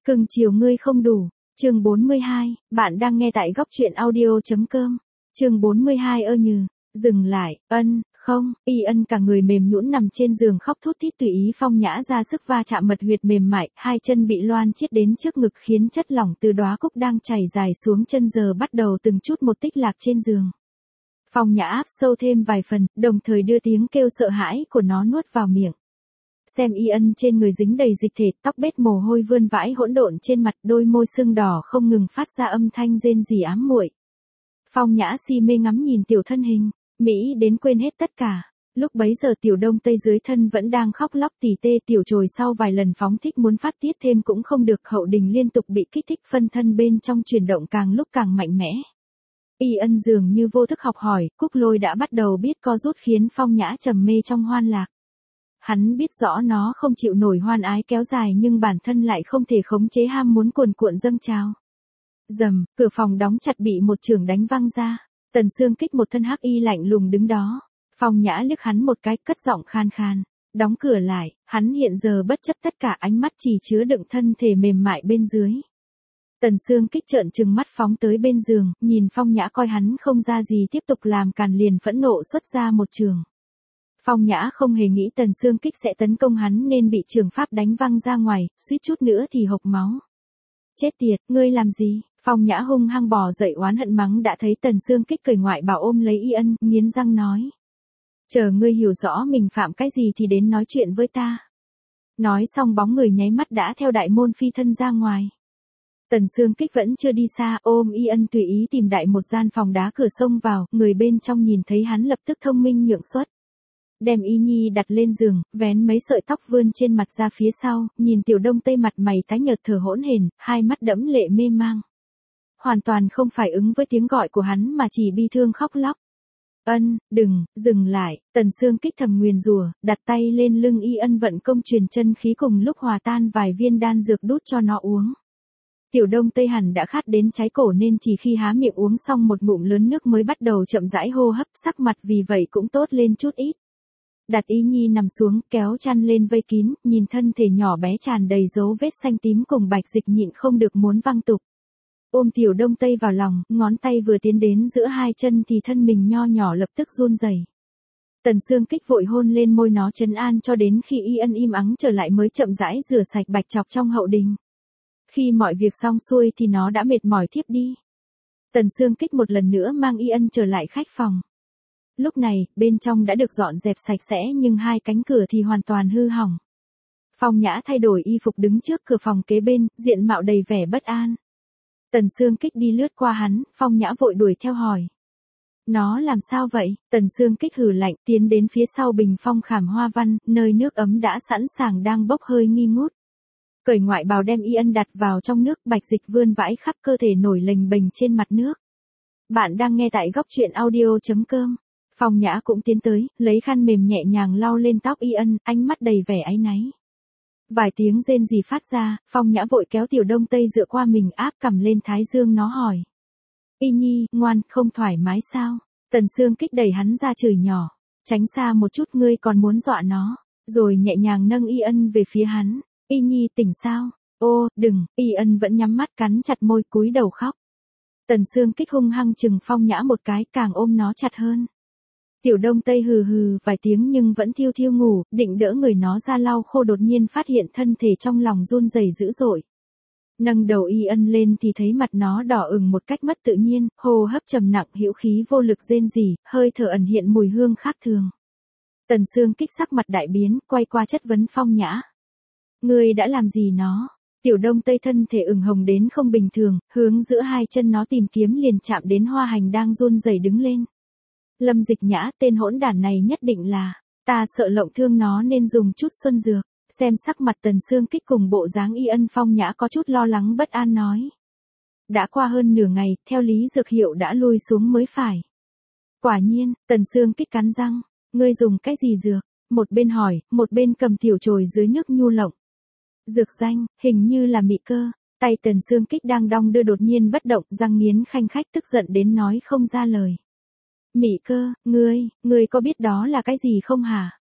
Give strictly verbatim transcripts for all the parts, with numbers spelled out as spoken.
Cưng chiều ngươi không đủ. Chương bốn mươi hai, bạn đang nghe tại góc truyện audio.com. Chương bốn mươi hai ơ nhừ, dừng lại, ân, không, y ân cả người mềm nhũn nằm trên giường khóc thút thít tùy ý Phong Nhã ra sức va chạm mật huyệt mềm mại, hai chân bị loan chiết đến trước ngực khiến chất lỏng từ đóa cúc đang chảy dài xuống chân giờ bắt đầu từng chút một tích lạc trên giường. Phong Nhã áp sâu thêm vài phần, đồng thời đưa tiếng kêu sợ hãi của nó nuốt vào miệng. Xem y ân trên người dính đầy dịch thể, tóc bết mồ hôi vươn vãi hỗn độn trên mặt, đôi môi sưng đỏ không ngừng phát ra âm thanh rên rỉ ám muội. Phong Nhã si mê ngắm nhìn tiểu thân hình, mỹ đến quên hết tất cả. Lúc bấy giờ tiểu đông tây dưới thân vẫn đang khóc lóc tỉ tê, tiểu trồi sau vài lần phóng thích muốn phát tiết thêm cũng không được, hậu đình liên tục bị kích thích, phân thân bên trong chuyển động càng lúc càng mạnh mẽ. Y ân dường như vô thức học hỏi, Cúc Lôi đã bắt đầu biết co rút khiến Phong Nhã trầm mê trong hoan lạc. Hắn biết rõ nó không chịu nổi hoan ái kéo dài nhưng bản thân lại không thể khống chế ham muốn cuồn cuộn dâng trào. Rầm, cửa phòng đóng chặt bị một chưởng đánh văng ra. Tần Sương Kích một thân hắc y lạnh lùng đứng đó. Phong Nhã liếc hắn một cái, cất giọng khan khan. Đóng cửa lại, hắn hiện giờ bất chấp tất cả, ánh mắt chỉ chứa đựng thân thể mềm mại bên dưới. Tần Sương Kích trợn trừng mắt phóng tới bên giường, nhìn Phong Nhã coi hắn không ra gì tiếp tục làm càn liền phẫn nộ xuất ra một chưởng. Phong Nhã không hề nghĩ Tần Sương Kích sẽ tấn công hắn nên bị trường pháp đánh văng ra ngoài, suýt chút nữa thì hộc máu. Chết tiệt, ngươi làm gì? Phong Nhã hung hăng bò dậy oán hận mắng, đã thấy Tần Sương Kích cởi ngoại bào ôm lấy y ân, nghiến răng nói. Chờ ngươi hiểu rõ mình phạm cái gì thì đến nói chuyện với ta. Nói xong bóng người nháy mắt đã theo đại môn phi thân ra ngoài. Tần Sương Kích vẫn chưa đi xa, ôm y ân tùy ý tìm đại một gian phòng đá cửa xông vào, người bên trong nhìn thấy hắn lập tức thông minh nhượng xuất. Đem y nhi đặt lên giường, vén mấy sợi tóc vươn trên mặt ra phía sau, nhìn tiểu đông tây mặt mày tái nhợt thở hỗn hển, hai mắt đẫm lệ mê mang. Hoàn toàn không phải ứng với tiếng gọi của hắn mà chỉ bi thương khóc lóc. Ân, đừng, dừng lại, Tần Sương Kích thầm nguyền rủa, đặt tay lên lưng y ân vận công truyền chân khí cùng lúc hòa tan vài viên đan dược đút cho nó uống. Tiểu đông tây hẳn đã khát đến cháy cổ nên chỉ khi há miệng uống xong một ngụm lớn nước mới bắt đầu chậm rãi hô hấp, sắc mặt vì vậy cũng tốt lên chút ít. Đặt y nhi nằm xuống, kéo chăn lên vây kín, nhìn thân thể nhỏ bé tràn đầy dấu vết xanh tím cùng bạch dịch nhịn không được muốn văng tục. Ôm tiểu đông tây vào lòng, ngón tay vừa tiến đến giữa hai chân thì thân mình nho nhỏ lập tức run rẩy. Tần Sương Kích vội hôn lên môi nó trấn an cho đến khi y ân im ắng trở lại mới chậm rãi rửa sạch bạch chọc trong hậu đình. Khi mọi việc xong xuôi thì nó đã mệt mỏi thiếp đi. Tần Sương Kích một lần nữa mang y ân trở lại khách phòng. Lúc này, bên trong đã được dọn dẹp sạch sẽ nhưng hai cánh cửa thì hoàn toàn hư hỏng. Phong Nhã thay đổi y phục đứng trước cửa phòng kế bên, diện mạo đầy vẻ bất an. Tần Sương Kích đi lướt qua hắn, Phong Nhã vội đuổi theo hỏi. Nó làm sao vậy? Tần Sương Kích hừ lạnh, tiến đến phía sau bình phong khảm hoa văn, nơi nước ấm đã sẵn sàng đang bốc hơi nghi ngút. Cởi ngoại bào đem y ân đặt vào trong nước, bạch dịch vươn vãi khắp cơ thể nổi lềnh bềnh trên mặt nước. Bạn đang nghe tại góc truyện audio.com. Phong Nhã cũng tiến tới, lấy khăn mềm nhẹ nhàng lau lên tóc y ân, ánh mắt đầy vẻ áy náy. Vài tiếng rên rỉ phát ra, Phong Nhã vội kéo tiểu đông tây dựa qua mình áp cằm lên thái dương nó hỏi. Y nhi, ngoan, không thoải mái sao? Tần Sương Kích đẩy hắn ra chửi nhỏ. Tránh xa một chút, ngươi còn muốn dọa nó. Rồi nhẹ nhàng nâng y ân về phía hắn. Y nhi tỉnh sao? Ô, đừng, y ân vẫn nhắm mắt cắn chặt môi cúi đầu khóc. Tần Sương Kích hung hăng chừng Phong Nhã một cái, càng ôm nó chặt hơn. Tiểu đông tây hừ hừ vài tiếng nhưng vẫn thiêu thiêu ngủ, định đỡ người nó ra lau khô, đột nhiên phát hiện thân thể trong lòng run rẩy dữ dội. Nâng đầu y ân lên thì thấy mặt nó đỏ ửng một cách mất tự nhiên, hô hấp trầm nặng, hữu khí vô lực rên rỉ, hơi thở ẩn hiện mùi hương khác thường. Tần Sương Kích sắc mặt đại biến, quay qua chất vấn Phong Nhã. Ngươi đã làm gì nó? Tiểu đông tây thân thể ửng hồng đến không bình thường, hướng giữa hai chân nó tìm kiếm liền chạm đến hoa hành đang run rẩy đứng lên. Lâm Dịch Nhã, tên hỗn đản này nhất định là, ta sợ lộng thương nó nên dùng chút xuân dược. Xem sắc mặt Tần Sương Kích cùng bộ dáng y ân, Phong Nhã có chút lo lắng bất an nói. Đã qua hơn nửa ngày, theo lý dược hiệu đã lui xuống mới phải. Quả nhiên, Tần Sương Kích cắn răng, ngươi dùng cái gì dược? Một bên hỏi, một bên cầm tiểu chồi dưới nước nhu lộng. Dược danh, hình như là mị cơ. Tay Tần Sương Kích đang đong đưa đột nhiên bất động, răng nghiến khanh khách tức giận đến nói không ra lời. Mị cơ, ngươi, ngươi có biết đó là cái gì không hả?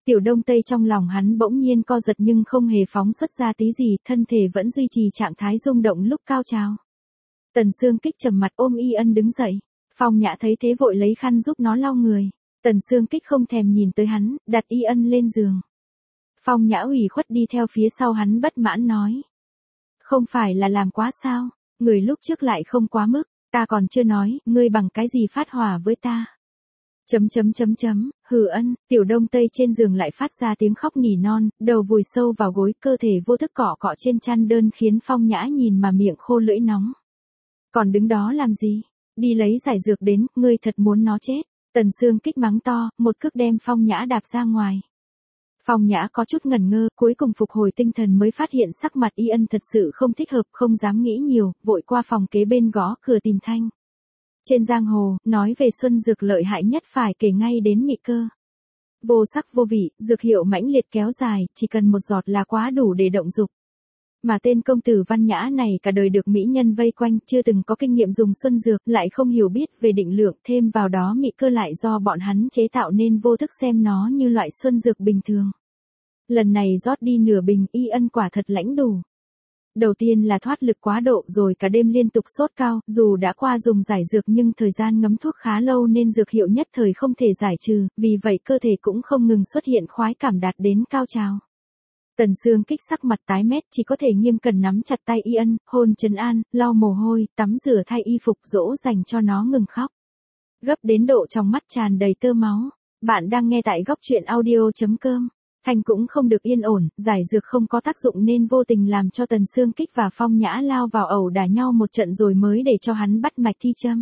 Tiểu Đông Tây trong lòng hắn bỗng nhiên co giật nhưng không hề phóng xuất ra tí gì, thân thể vẫn duy trì trạng thái rung động lúc cao trào. Tần Sương Kích trầm mặt ôm Y Ân đứng dậy. Phong Nhã thấy thế vội lấy khăn giúp nó lau người. Tần Sương Kích không thèm nhìn tới hắn, đặt Y Ân lên giường. Phong Nhã ủy khuất đi theo phía sau hắn bất mãn nói. Không phải là làm quá sao, người lúc trước lại không quá mức, ta còn chưa nói, ngươi bằng cái gì phát hỏa với ta. Chấm chấm chấm chấm, hừ ân, Tiểu Đông Tây trên giường lại phát ra tiếng khóc nỉ non, đầu vùi sâu vào gối, cơ thể vô thức cọ cọ trên chăn đơn khiến Phong Nhã nhìn mà miệng khô lưỡi nóng. Còn đứng đó làm gì? Đi lấy giải dược đến, ngươi thật muốn nó chết. Tần Sương Kích mắng to, một cước đem Phong Nhã đạp ra ngoài. Phong Nhã có chút ngẩn ngơ, cuối cùng phục hồi tinh thần mới phát hiện sắc mặt Y Ân thật sự không thích hợp, không dám nghĩ nhiều, vội qua phòng kế bên gõ cửa tìm Thanh. Trên giang hồ, nói về xuân dược lợi hại nhất phải kể ngay đến mị cơ. Vô sắc vô vị, dược hiệu mãnh liệt kéo dài, chỉ cần một giọt là quá đủ để động dục. Mà tên công tử Văn Nhã này cả đời được mỹ nhân vây quanh, chưa từng có kinh nghiệm dùng xuân dược, lại không hiểu biết về định lượng, thêm vào đó mị cơ lại do bọn hắn chế tạo nên vô thức xem nó như loại xuân dược bình thường. Lần này rót đi nửa bình, Y Ân quả thật lãnh đủ. Đầu tiên là thoát lực quá độ, rồi cả đêm liên tục sốt cao, dù đã qua dùng giải dược nhưng thời gian ngấm thuốc khá lâu nên dược hiệu nhất thời không thể giải trừ, vì vậy cơ thể cũng không ngừng xuất hiện khoái cảm đạt đến cao trào. Tần Sương Kích sắc mặt tái mét, chỉ có thể nghiêm cẩn nắm chặt tay Y Ân, hôn trấn an, lau mồ hôi, tắm rửa thay y phục dỗ dành cho nó ngừng khóc. Gấp đến độ trong mắt tràn đầy tơ máu. Bạn đang nghe tại góc truyện audio chấm com. Thanh cũng không được yên ổn, giải dược không có tác dụng nên vô tình làm cho Tần Sương Kích và Phong Nhã lao vào ẩu đả nhau một trận rồi mới để cho hắn bắt mạch thi châm.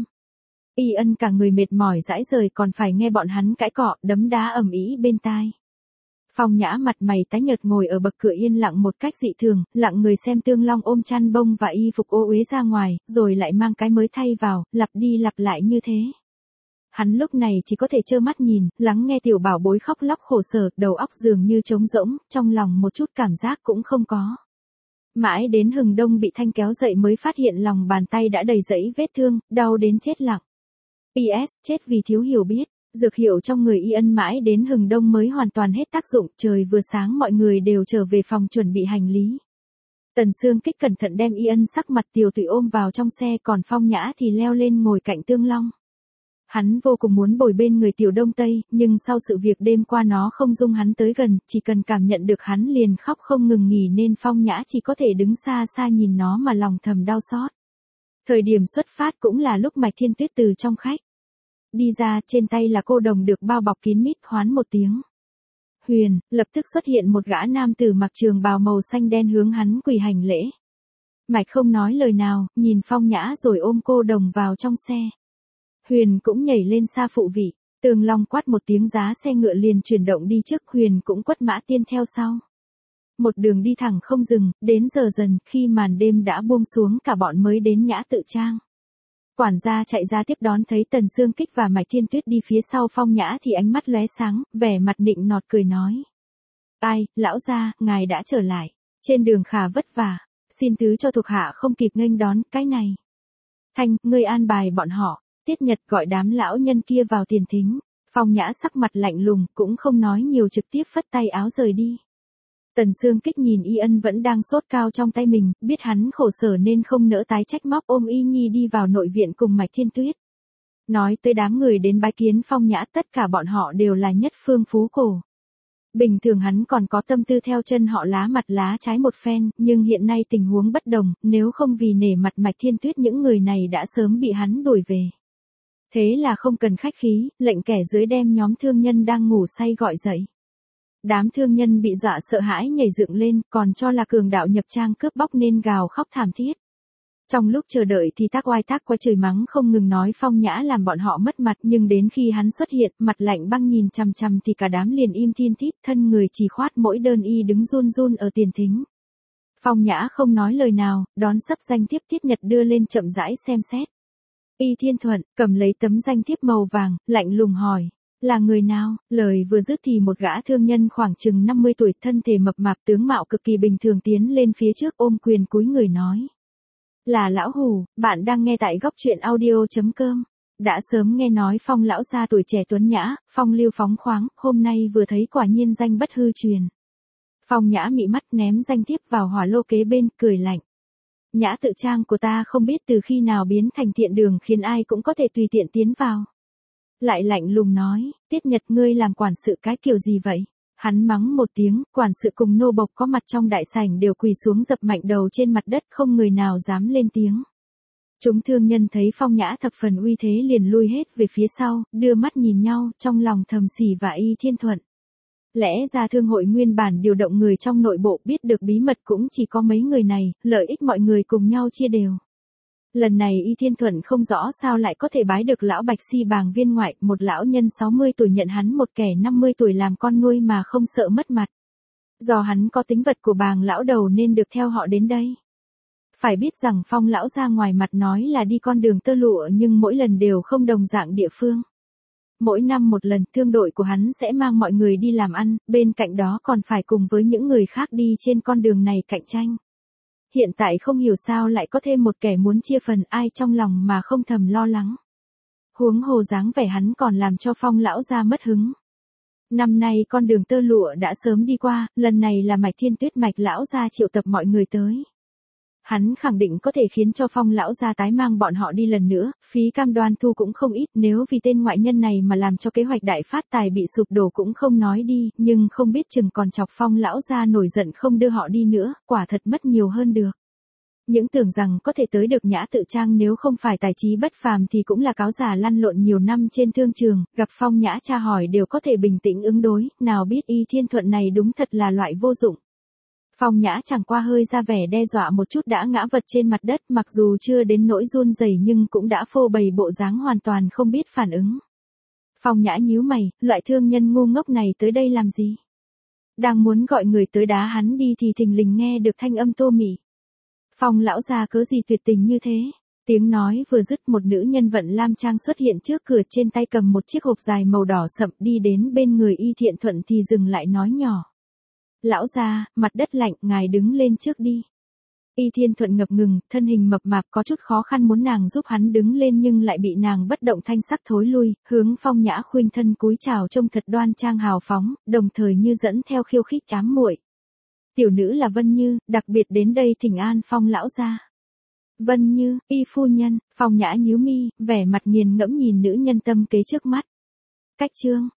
Y Ân cả người mệt mỏi rãi rời còn phải nghe bọn hắn cãi cọ, đấm đá ầm ĩ bên tai. Phong Nhã mặt mày tái nhợt ngồi ở bậc cửa yên lặng một cách dị thường, lặng người xem Tương Long ôm chăn bông và y phục ô uế ra ngoài, rồi lại mang cái mới thay vào, lặp đi lặp lại như thế. Hắn lúc này chỉ có thể trơ mắt nhìn, lắng nghe tiểu bảo bối khóc lóc khổ sở, đầu óc dường như trống rỗng, trong lòng một chút cảm giác cũng không có. Mãi đến hừng đông bị Thanh kéo dậy mới phát hiện lòng bàn tay đã đầy rẫy vết thương, đau đến chết lặng. pê ét chết vì thiếu hiểu biết, dược hiệu trong người Y Ân mãi đến hừng đông mới hoàn toàn hết tác dụng, trời vừa sáng mọi người đều trở về phòng chuẩn bị hành lý. Tần Sương Kích cẩn thận đem Y Ân sắc mặt tiều tụy ôm vào trong xe, còn Phong Nhã thì leo lên ngồi cạnh Tương Long. Hắn vô cùng muốn bồi bên người Tiểu Đông Tây, nhưng sau sự việc đêm qua nó không dung hắn tới gần, chỉ cần cảm nhận được hắn liền khóc không ngừng nghỉ nên Phong Nhã chỉ có thể đứng xa xa nhìn nó mà lòng thầm đau xót. Thời điểm xuất phát cũng là lúc Mạch Thiên Tuyết từ trong khách đi ra, trên tay là cô đồng được bao bọc kín mít, hoán một tiếng. Huyền, lập tức xuất hiện một gã nam tử mặc trường bào màu xanh đen hướng hắn quỳ hành lễ. Mạch không nói lời nào, nhìn Phong Nhã rồi ôm cô đồng vào trong xe. Huyền cũng nhảy lên xa phụ vị, Tương Long quát một tiếng giá xe ngựa liền chuyển động đi trước, Huyền cũng quất mã tiên theo sau. Một đường đi thẳng không dừng, đến giờ dần, khi màn đêm đã buông xuống cả bọn mới đến Nhã Tự Trang. Quản gia chạy ra tiếp đón thấy Tần Sương Kích và Mạch Thiên Tuyết đi phía sau Phong Nhã thì ánh mắt lóe sáng, vẻ mặt nịnh nọt cười nói. Ai, lão gia, ngài đã trở lại, trên đường khá vất vả, xin thứ cho thuộc hạ không kịp nghênh đón, cái này. Thanh, ngươi an bài bọn họ. Tiết Nhật gọi đám lão nhân kia vào tiền thính. Phong Nhã sắc mặt lạnh lùng, cũng không nói nhiều trực tiếp phất tay áo rời đi. Tần Sương Kích nhìn Y Ân vẫn đang sốt cao trong tay mình, biết hắn khổ sở nên không nỡ tái trách móc, ôm Y Nhi đi vào nội viện cùng Mạch Thiên Tuyết. Nói tới đám người đến bái kiến Phong Nhã, tất cả bọn họ đều là nhất phương phú cổ. Bình thường hắn còn có tâm tư theo chân họ lá mặt lá trái một phen, nhưng hiện nay tình huống bất đồng, nếu không vì nể mặt Mạch Thiên Tuyết những người này đã sớm bị hắn đuổi về. Thế là không cần khách khí, lệnh kẻ dưới đem nhóm thương nhân đang ngủ say gọi dậy. Đám thương nhân bị dọa sợ hãi nhảy dựng lên, còn cho là cường đạo nhập trang cướp bóc nên gào khóc thảm thiết. Trong lúc chờ đợi thì tác oai tác quái chửi mắng không ngừng nói Phong Nhã làm bọn họ mất mặt, nhưng đến khi hắn xuất hiện, mặt lạnh băng nhìn chằm chằm thì cả đám liền im thiên thít, thân người chỉ khoát mỗi đơn y đứng run run ở tiền thính. Phong Nhã không nói lời nào, đón sấp danh thiếp Tiết Nhật đưa lên chậm rãi xem xét. Y Thiên Thuận, cầm lấy tấm danh thiếp màu vàng, lạnh lùng hỏi, là người nào? Lời vừa dứt thì một gã thương nhân khoảng chừng năm mươi tuổi, thân thể mập mạp tướng mạo cực kỳ bình thường tiến lên phía trước ôm quyền cúi người nói. Là lão Hủ, bạn đang nghe tại góc truyện audio chấm com. Đã sớm nghe nói Phong lão gia tuổi trẻ tuấn nhã, phong lưu phóng khoáng, hôm nay vừa thấy quả nhiên danh bất hư truyền. Phong Nhã mị mắt ném danh thiếp vào hỏa lô kế bên, cười lạnh. Nhã tự trang của ta không biết từ khi nào biến thành thiện đường khiến ai cũng có thể tùy tiện tiến vào. Lại lạnh lùng nói, Tiết Nhật ngươi làm quản sự cái kiểu gì vậy? Hắn mắng một tiếng, quản sự cùng nô bộc có mặt trong đại sảnh đều quỳ xuống dập mạnh đầu trên mặt đất, không người nào dám lên tiếng. Chúng thương nhân thấy Phong Nhã thập phần uy thế liền lui hết về phía sau, đưa mắt nhìn nhau, trong lòng thầm xỉ và Y Thiên Thuận. Lẽ ra thương hội nguyên bản điều động người trong nội bộ, biết được bí mật cũng chỉ có mấy người này, lợi ích mọi người cùng nhau chia đều. Lần này Y Thiên Thuận không rõ sao lại có thể bái được lão Bạch Si bàng viên ngoại, một lão nhân sáu mươi tuổi nhận hắn một kẻ năm mươi tuổi làm con nuôi mà không sợ mất mặt. Do hắn có tính vật của bàng lão đầu nên được theo họ đến đây. Phải biết rằng Phong lão ra ngoài mặt nói là đi con đường tơ lụa nhưng mỗi lần đều không đồng dạng địa phương. Mỗi năm một lần thương đội của hắn sẽ mang mọi người đi làm ăn, bên cạnh đó còn phải cùng với những người khác đi trên con đường này cạnh tranh. Hiện tại không hiểu sao lại có thêm một kẻ muốn chia phần, ai trong lòng mà không thầm lo lắng. Huống hồ dáng vẻ hắn còn làm cho Phong lão ra mất hứng. Năm nay con đường tơ lụa đã sớm đi qua, lần này là Mạch Thiên Tuyết Mạch lão ra triệu tập mọi người tới. Hắn khẳng định có thể khiến cho Phong lão gia tái mang bọn họ đi lần nữa, phí cam đoan thu cũng không ít, nếu vì tên ngoại nhân này mà làm cho kế hoạch đại phát tài bị sụp đổ cũng không nói đi, nhưng không biết chừng còn chọc Phong lão gia nổi giận không đưa họ đi nữa, quả thật mất nhiều hơn được. Những tưởng rằng có thể tới được Nhã tự trang nếu không phải tài trí bất phàm thì cũng là cáo giả lăn lộn nhiều năm trên thương trường, gặp Phong Nhã tra hỏi đều có thể bình tĩnh ứng đối, nào biết Y Thiên Thuận này đúng thật là loại vô dụng. Phong Nhã chẳng qua hơi ra vẻ đe dọa một chút đã ngã vật trên mặt đất, mặc dù chưa đến nỗi run rẩy nhưng cũng đã phô bày bộ dáng hoàn toàn không biết phản ứng. Phong Nhã nhíu mày, loại thương nhân ngu ngốc này tới đây làm gì? Đang muốn gọi người tới đá hắn đi thì thình lình nghe được thanh âm Tô Mị. Phong lão gia cớ gì tuyệt tình như thế? Tiếng nói vừa dứt, một nữ nhân vận lam trang xuất hiện trước cửa, trên tay cầm một chiếc hộp dài màu đỏ sậm, đi đến bên người Y Thiện Thuận thì dừng lại nói nhỏ. Lão gia, mặt đất lạnh, ngài đứng lên trước đi. Y Thiên Thuận ngập ngừng, thân hình mập mạp có chút khó khăn muốn nàng giúp hắn đứng lên nhưng lại bị nàng bất động thanh sắc thối lui, hướng Phong Nhã khuynh thân cúi chào trông thật đoan trang hào phóng, đồng thời như dẫn theo khiêu khích ám muội. Tiểu nữ là Vân Như, đặc biệt đến đây thỉnh an Phong lão gia. Vân Như, Y phu nhân. Phong Nhã nhíu mi, vẻ mặt nghiền ngẫm nhìn nữ nhân tâm kế trước mắt. Cách chương